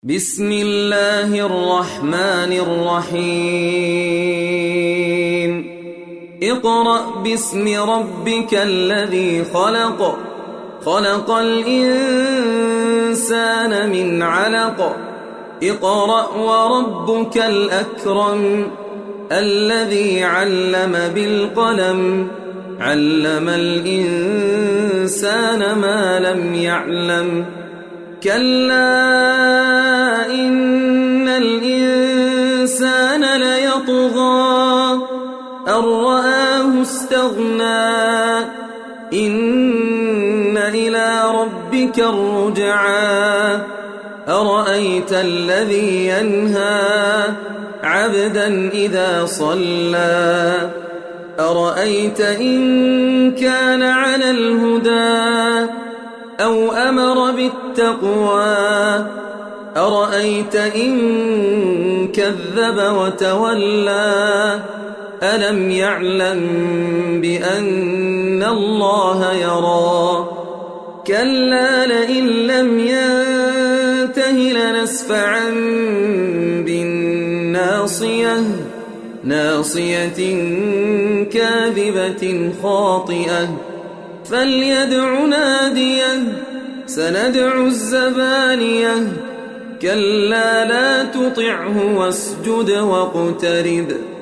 بسم الله الرحمن الرحيم اقرأ باسم ربك الذي خلق خلق الإنسان من علق اقرأ وربك الأكرم الذي علم بالقلم علم الإنسان ما لم يعلم كلا إن الإنسان ليطغى أن رآه استغنى إن إلى ربك الرجعى أرأيت الذي ينهى عبدا إذا صلى أرأيت إن كان على الهدى أو أمر بالتقوى أرأيت إن كذب وتولى ألم يعلم بأن الله يرى كلا لئن لم ينته لنسفعا بالناصية ناصية كاذبة خاطئة فليدع ناديه سندع الزبانية كلا لا تطعه واسجد واقترب